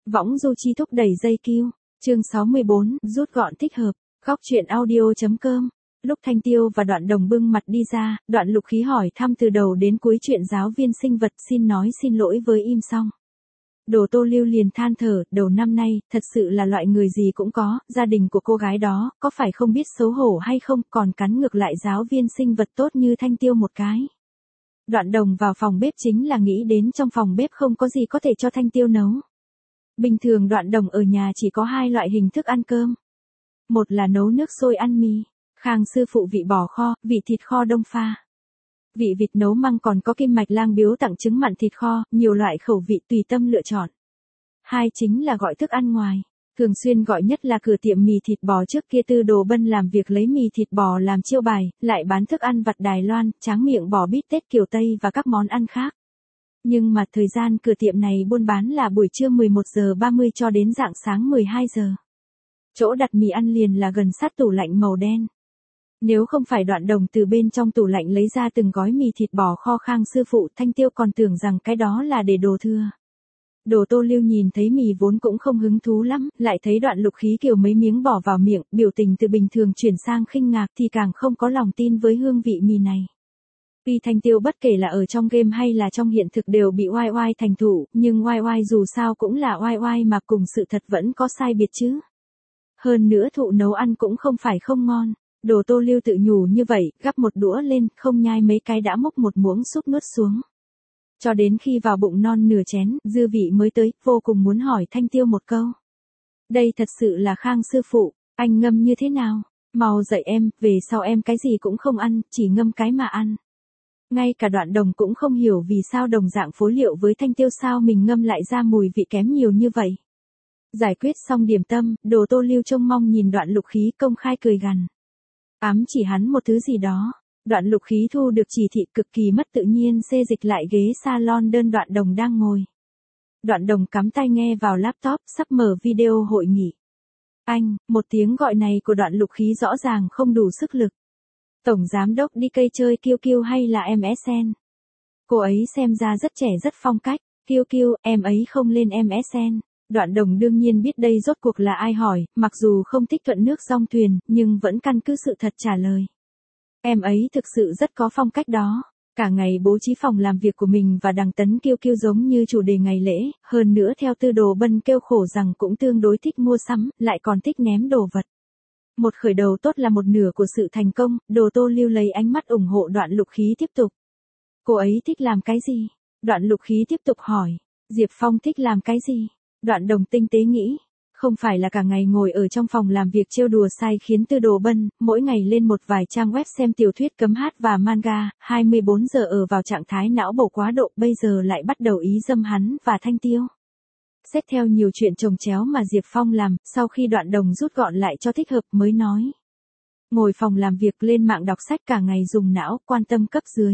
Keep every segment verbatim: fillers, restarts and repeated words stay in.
Võng du chi thúc đẩy dây kiu. Chương sáu mươi bốn, rút gọn thích hợp. Góc truyện audio.com. Lúc Thanh Tiêu và Đoạn Đồng bưng mặt đi ra, Đoạn Lục Khí hỏi thăm từ đầu đến cuối chuyện giáo viên sinh vật, xin nói xin lỗi với Im Song. Đồ Tô Lưu liền than thở, đầu năm nay, thật sự là loại người gì cũng có, gia đình của cô gái đó, có phải không biết xấu hổ hay không, còn cắn ngược lại giáo viên sinh vật tốt như Thanh Tiêu một cái. Đoạn Đồng vào phòng bếp chính là nghĩ đến trong phòng bếp không có gì có thể cho Thanh Tiêu nấu. Bình thường Đoạn Đồng ở nhà chỉ có hai loại hình thức ăn cơm. Một là nấu nước sôi ăn mì, Khang sư phụ vị bò kho, vị thịt kho đông pha. Vị vịt nấu măng còn có Kim Mạch Lang biếu tặng trứng mặn thịt kho, nhiều loại khẩu vị tùy tâm lựa chọn. Hai chính là gọi thức ăn ngoài, thường xuyên gọi nhất là cửa tiệm mì thịt bò trước kia Tư Đồ Bân làm việc lấy mì thịt bò làm chiêu bài, lại bán thức ăn vặt Đài Loan, tráng miệng bò bít tết kiểu Tây và các món ăn khác. Nhưng mà thời gian cửa tiệm này buôn bán là buổi trưa mười một giờ ba mươi cho đến rạng sáng mười hai giờ. Chỗ đặt mì ăn liền là gần sát tủ lạnh màu đen. Nếu không phải Đoạn Đồng từ bên trong tủ lạnh lấy ra từng gói mì thịt bò kho Khang sư phụ, Thanh Tiêu còn tưởng rằng cái đó là để đồ thừa. Đồ Tô Lưu nhìn thấy mì vốn cũng không hứng thú lắm, lại thấy Đoạn Lục Khí kiều mấy miếng bỏ vào miệng, biểu tình từ bình thường chuyển sang khinh ngạc thì càng không có lòng tin với hương vị mì này. Tuy Thanh Tiêu bất kể là ở trong game hay là trong hiện thực đều bị oai oai thành thủ, nhưng oai oai dù sao cũng là oai oai mà cùng sự thật vẫn có sai biệt chứ. Hơn nữa thụ nấu ăn cũng không phải không ngon. Đồ Tô Lưu tự nhủ như vậy, gắp một đũa lên, không nhai mấy cái đã múc một muỗng súp nuốt xuống. Cho đến khi vào bụng non nửa chén, dư vị mới tới, vô cùng muốn hỏi Thanh Tiêu một câu. Đây thật sự là Khang sư phụ, anh ngâm như thế nào? Mau dạy em, về sau em cái gì cũng không ăn, chỉ ngâm cái mà ăn. Ngay cả Đoạn Đồng cũng không hiểu vì sao đồng dạng phối liệu với Thanh Tiêu sao mình ngâm lại ra mùi vị kém nhiều như vậy. Giải quyết xong điểm tâm, Đồ Tô Lưu trông mong nhìn Đoạn Lục Khí công khai cười gằn. Ám chỉ hắn một thứ gì đó. Đoạn Lục Khí thu được chỉ thị cực kỳ mất tự nhiên xê dịch lại ghế salon đơn Đoạn Đồng đang ngồi. Đoạn Đồng cắm tai nghe vào laptop sắp mở video hội nghị. Anh, một tiếng gọi này của Đoạn Lục Khí rõ ràng không đủ sức lực. Tổng giám đốc đi cây chơi Kiêu Kiêu hay là em ét en? Cô ấy xem ra rất trẻ rất phong cách. Kiêu Kiêu, em ấy không lên em ét en. Đoạn Đồng đương nhiên biết đây rốt cuộc là ai hỏi, mặc dù không thích thuận nước dong thuyền, nhưng vẫn căn cứ sự thật trả lời. Em ấy thực sự rất có phong cách đó. Cả ngày bố trí phòng làm việc của mình và Đằng Tấn Kiêu Kiêu giống như chủ đề ngày lễ, hơn nữa theo Tư Đồ Bân kêu khổ rằng cũng tương đối thích mua sắm, lại còn thích ném đồ vật. Một khởi đầu tốt là một nửa của sự thành công, Đồ Tô Lưu lấy ánh mắt ủng hộ Đoạn Lục Khí tiếp tục. Cô ấy thích làm cái gì? Đoạn Lục Khí tiếp tục hỏi. Diệp Phong thích làm cái gì? Đoạn Đồng tinh tế nghĩ. Không phải là cả ngày ngồi ở trong phòng làm việc trêu đùa sai khiến Tư Đồ Bân, mỗi ngày lên một vài trang web xem tiểu thuyết cấm hát và manga, hai mươi bốn giờ ở vào trạng thái não bổ quá độ, bây giờ lại bắt đầu ý dâm hắn và Thanh Tiêu. Xét theo nhiều chuyện chồng chéo mà Diệp Phong làm, sau khi Đoạn Đồng rút gọn lại cho thích hợp mới nói. Ngồi phòng làm việc lên mạng đọc sách cả ngày dùng não, quan tâm cấp dưới.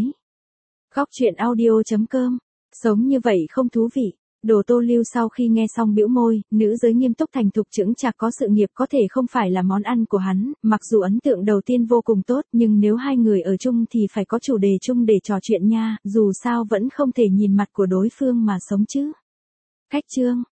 Góc truyện audio.com. Sống như vậy không thú vị. Đồ Tô Lưu sau khi nghe xong bĩu môi, nữ giới nghiêm túc thành thục chững chạc có sự nghiệp có thể không phải là món ăn của hắn, mặc dù ấn tượng đầu tiên vô cùng tốt, nhưng nếu hai người ở chung thì phải có chủ đề chung để trò chuyện nha, dù sao vẫn không thể nhìn mặt của đối phương mà sống chứ. Khách chương.